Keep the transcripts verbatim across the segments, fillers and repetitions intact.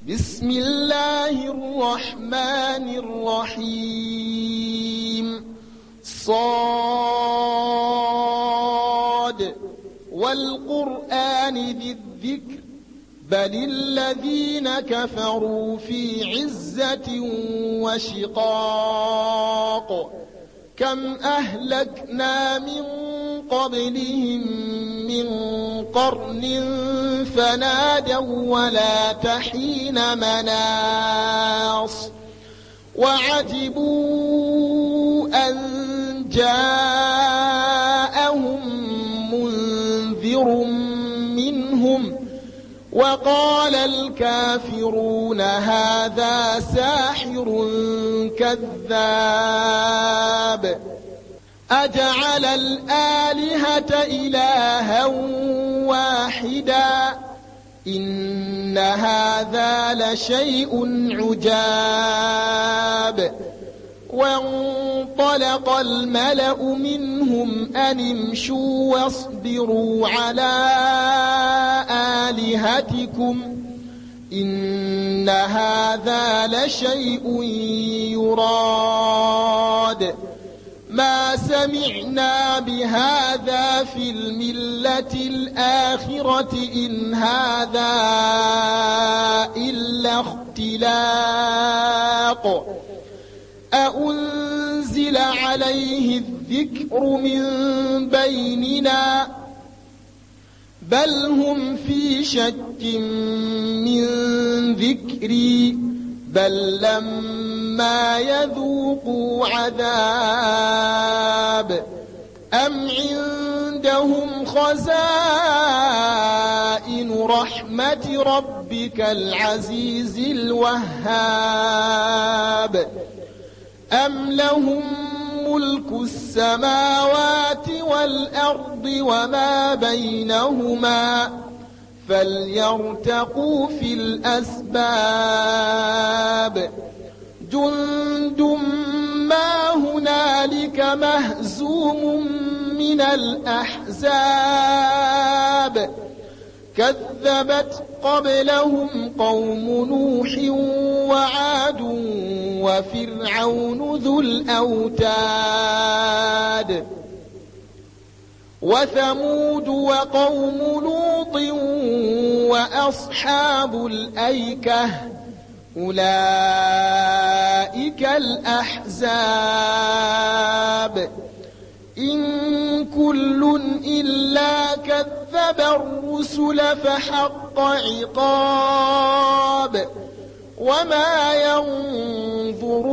بسم الله الرحمن الرحيم صاد والقرآن ذي الذكر بل الذين كفروا في عزة وشقاق كم أهلكنا من قبلهم من قرن فنادوا ولا تحين مناص وعجبوا أن جاءهم منذر منهم وقال الكافرون هذا ساحر كذاب أجعل الآلهة إلها واحدا إن هذا لشيء عجاب وانطلق الملأ منهم أن امشوا واصبروا على آلهتكم إن هذا لشيء يراد ما سمعنا بهذا في الملة الآخرة إن هذا إلا اختلاق أأنزل عليه الذكر من بيننا بل هم في شك من ذكري بل لما يذوقوا عذاب أم عندهم خزائن رحمة ربك العزيز الوهاب أم لهم ملك السماوات والأرض وما بينهما فليرتقوا في الأسباب جند ما هنالك مهزوم من الأحزاب كذبت قبلهم قوم نوح وعاد وفرعون ذو الأوتاد وثمود وقوم لوط وأصحاب الأيكة أولئك الأحزاب إن كل إلا كذب الرسل فحق عقاب وما ينظر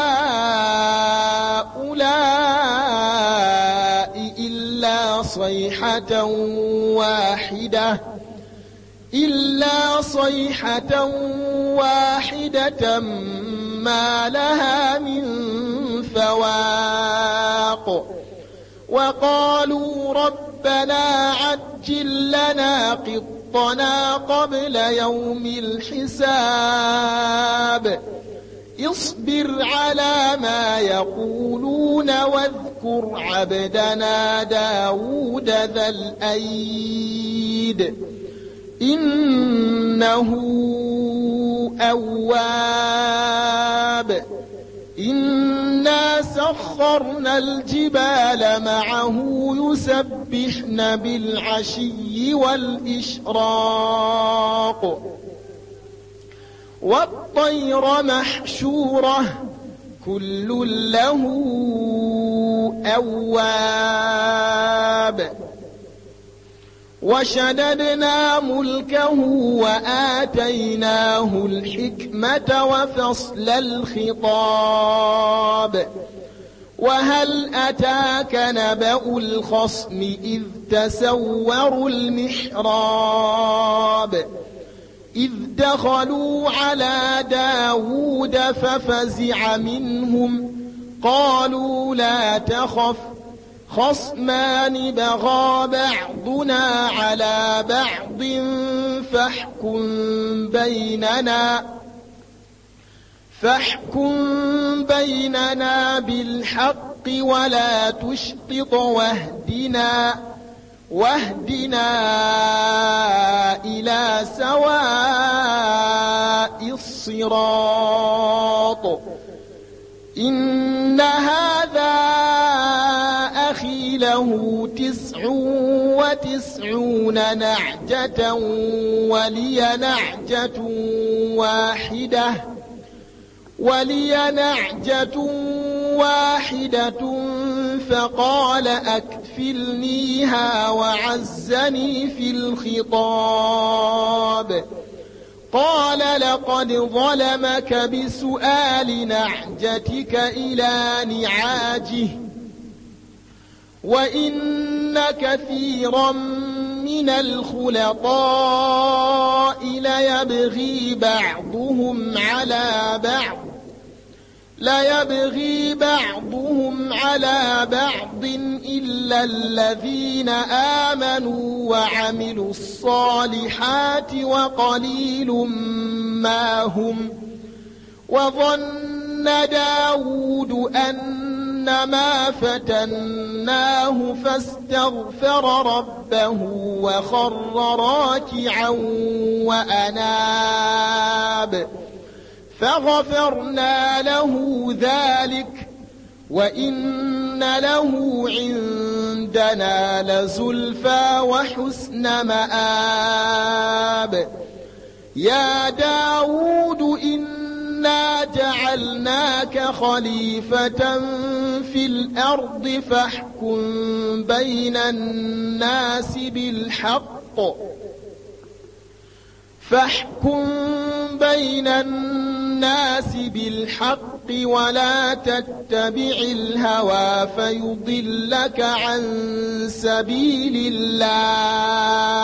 هؤلاء إلا صيحة واحدة إلا صيحة واحدة ما لها من فواق وقالوا ربنا عجل لنا قطنا قبل يوم الحساب اصبر على ما يقولون واذكر عبدنا داود ذا الأيد إنه أواب إنا سخرنا الجبال معه يسبحن بالعشي والإشراق والطير محشورة كل له أواب وشددنا ملكه وآتيناه الحكمة وفصل الخطاب وهل أتاك نبأ الخصم إذ تسوروا المحراب إذ دخلوا على داود ففزع منهم قالوا لا تخف خصمان بغى بعضنا على بعض فاحكم بيننا فاحكم بيننا بالحق ولا تشطط واهدنا واهدنا إلى سواء الصراط إن هذا أخي له تسع وتسعون نعجة ولي نعجة واحدة ولي نعجة واحدة فقال أكفلنيها وعزني في الخطاب قال لقد ظلمك بسؤال نعجتك إلى نعاجه وإن كثيرا من الخلطاء ليبغي بعضهم على بعض ليبغي بعضهم على بعض إلا الذين آمنوا وعملوا الصالحات وقليل ما هم وظن داود أنما فتناه فاستغفر ربه وخر راكعا وأناب فغفرنا له ذلك وإن له عندنا لزلفى وحسن مآب يا داود إنا جعلناك خليفة في الأرض فاحكم بين الناس بالحق فاحكم بين الناس بالحق ولا تتبع الهوى فيضلك عن سبيل الله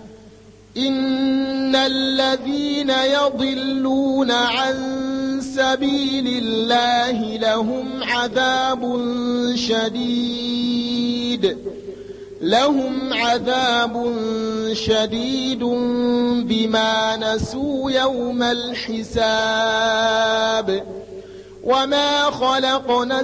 إن الذين يضلون عن سبيل الله لهم عذاب شديد لهم عذاب شديد بما نسوا يوم الحساب وما خلقنا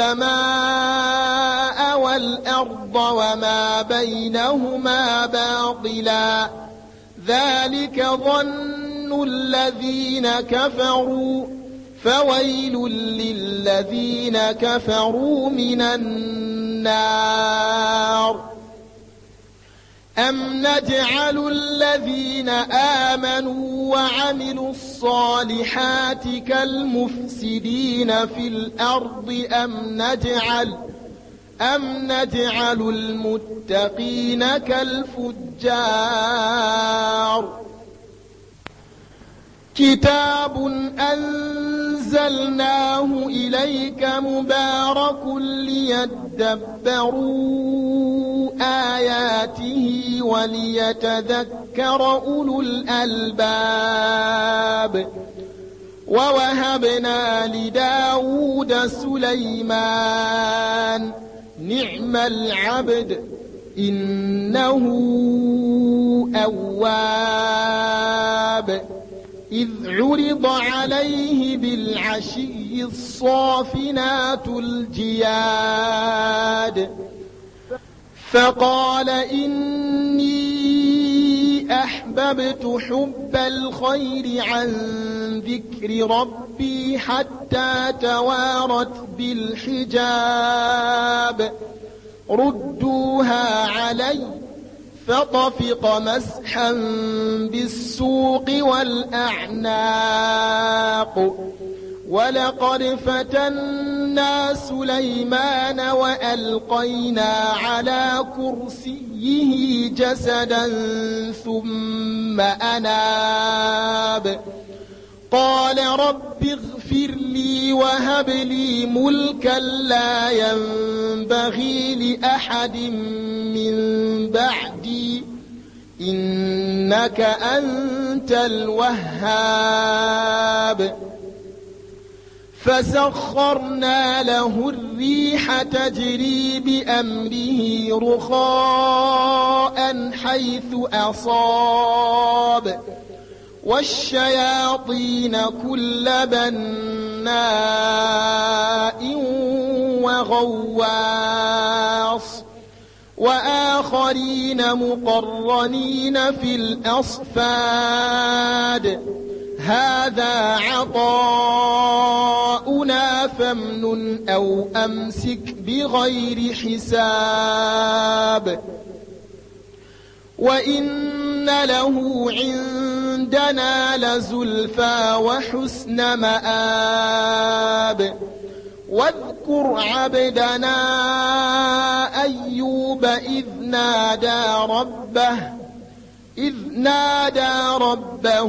السماء والأرض وما بينهما باطلا ذلك ظن الذين كفروا فويل للذين كفروا من النار أم نجعل الذين آمنوا وعملوا الصالحات كالمفسدين في الأرض أم نجعل أم نجعل المتقين كالفجار كتاب أنزلناه إليك مبارك ليدبروا آياته وليتذكر أولو الألباب ووهبنا لداود سليمان نعم العبد إنه أواب إذ عرض عليه بالعشي الصافنات الجياد فقال إني أحببت حب الخير عن ذكر ربي حتى توارت بالحجاب ردوها علي فطفق مسحا بالسوق والأعناق ولقد فتنا سليمان وألقينا على كرسيه جسدا ثم أناب قال رب اغفر لي وهب لي ملكا لا ينبغي لأحد من بعدي إنك أنت الوهاب فسخرنا له الريح تجري بأمره رخاء حيث أصاب والشياطين كل بناء وغواص وآخرين مقرنين في الأصفاد هذا عطاؤنا فامنن أو أمسك بغير حساب وإن له عندنا لزلفى وحسن مآب واذكر عبدنا أيوب إذ نادى ربه إذ نادى ربه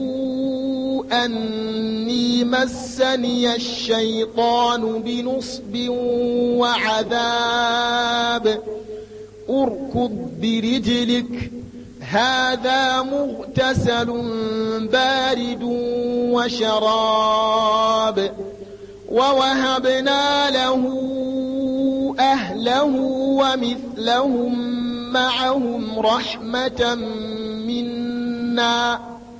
أني مسني الشيطان بنصب وعذاب اركض برجلك هذا مغتسل بارد وشراب ووهبنا له أهله ومثلهم معهم رحمة منا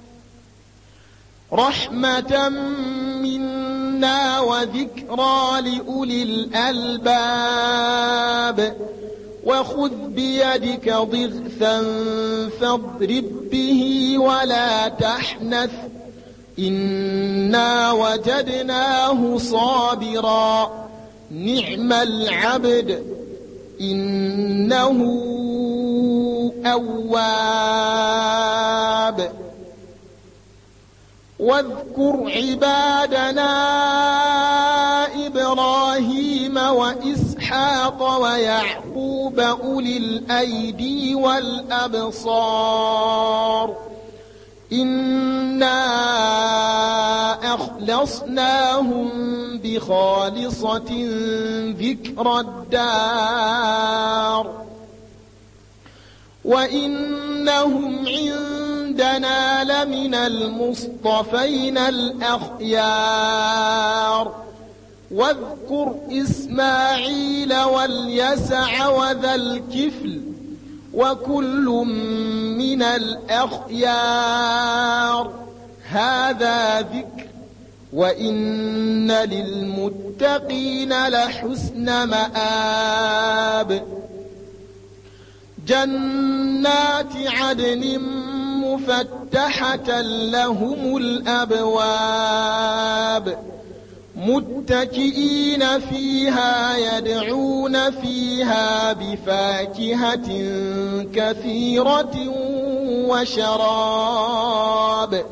رحمة منا وذكرى لأولي الألباب وخذ بيدك ضغثا فاضرب به ولا تحنث إنا وجدناه صابرا نعم العبد إنه أواب واذكر عبادنا إبراهيم وإسحاق ويعقوب أولي الأيدي والأبصار إنا أخلصناهم بخالصة ذكر الدار وإنهم عندنا لمن المصطفين الأخيار واذكر إسماعيل واليسع وذا الكفل وكل من الأخيار هذا ذكر وإن للمتقين لحسن مآب جنات عدن مفتحة لهم الأبواب متكئين فيها يدعون فيها بفاكهة كثيرة وشراب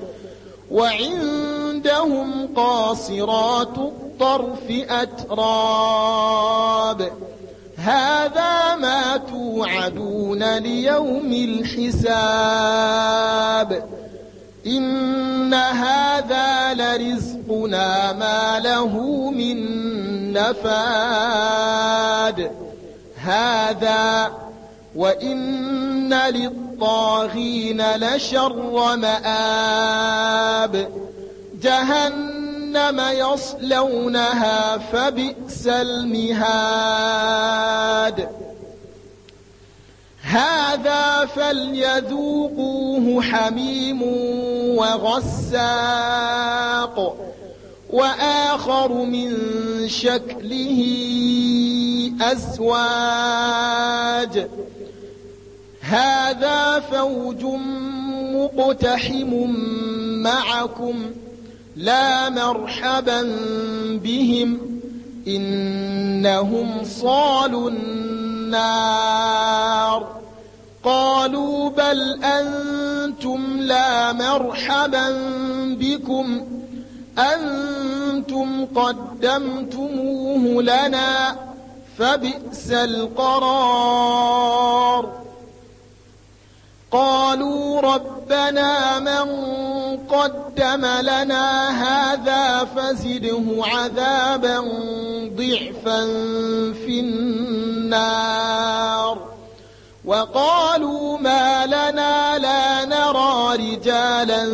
وعندهم قاصرات الطرف أتراب هذا ما توعدون ليوم الحساب إن هذا لرزقنا ما له من نفاد هذا وإن للطاغين لشر مآب جهنم يصلونها فبئس المهاد هذا فليذوقوه حميم وغساق وآخر من شكله أزواج هذا فوج مقتحم معكم لا مرحبا بهم إنهم صالوا النار قالوا بل أنتم لا مرحبا بكم أنتم قدمتموه لنا فبئس القرار قالوا ربنا من قدم لنا هذا فزده عذابا ضعفا في النار وقالوا ما لنا لا نرى رجالا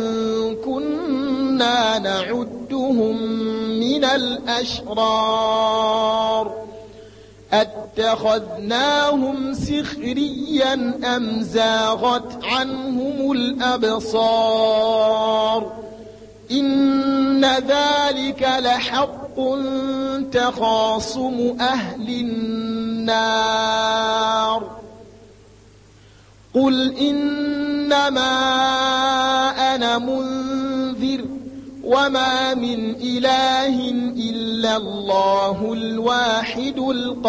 كنا نعدهم من الأشرار أتخذناهم سخريا أم زاغت عنهم الأبصار إن ذلك لحق تخاصم أهل النار قل إنما أنا منذر وما من إله إلا الله الواحد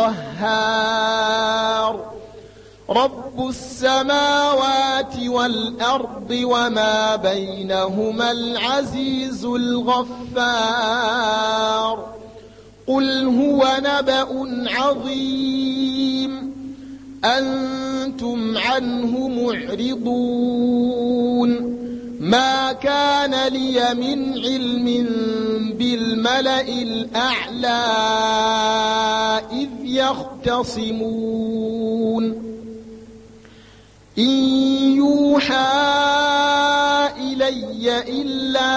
القهار رب السماوات والأرض وما بينهما العزيز الغفار قل هو نبأ عظيم أنتم عنه معرضون ما كان لي من علم بالملأ الأعلى إذ يختصمون إن يوحى إلي إلا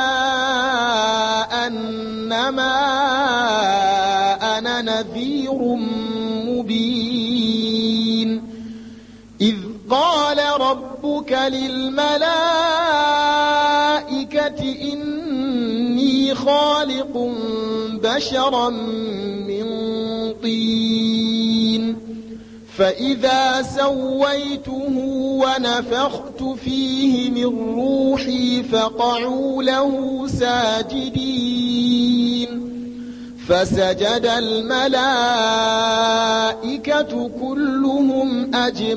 أنما أنا نذير مبين إذ قال ربك للملائكة إني خالق بشرا من طين فإذا سويته ونفخت فيه من روحي فقعوا له ساجدين فسجد الملائكة كلهم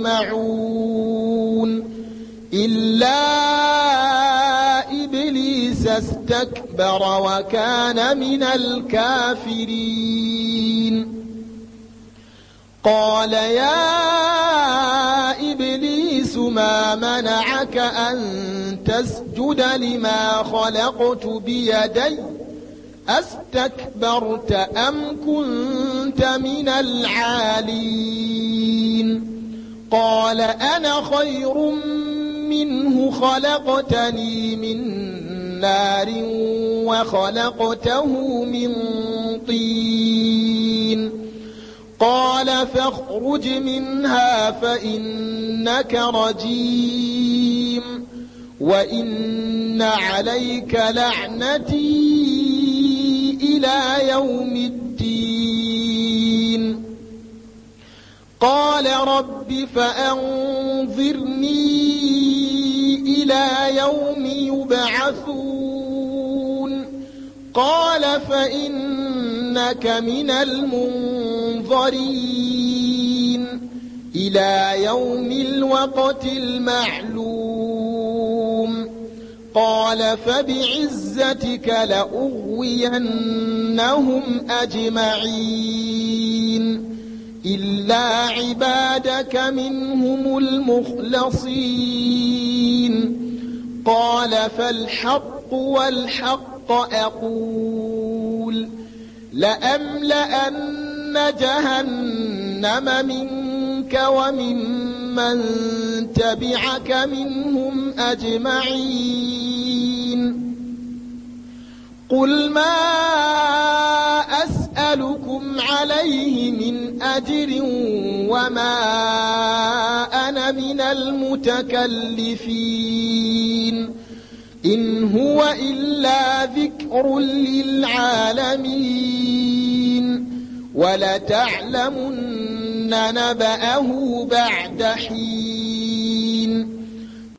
أجمعون إلا إبليس استكبر وكان من الكافرين قال يا إبليس ما منعك أن تسجد لما خلقت بيدي أستكبرت أم كنت من العالين قال أنا خير منه خلقتني من نار وخلقته من طين قال فاخرج منها فإنك رجيم وإن عليك لعنتي إلى يوم الدين قال رب فأنظرني إلى يوم يبعثون قال فإنك من المنظرين إلى يوم الوقت المعلوم قال فبعزتك لأغوينهم أجمعين إلا عبادك منهم المخلصين قال فالحق والحق أقول لأملأن جهنم منك وممن تبعك منهم أجمعين قل ما أسألكم عليه من أجر وما أنا من المتكلفين إن هو إلا ذكر للعالمين ولتعلمن نبأه بعد حين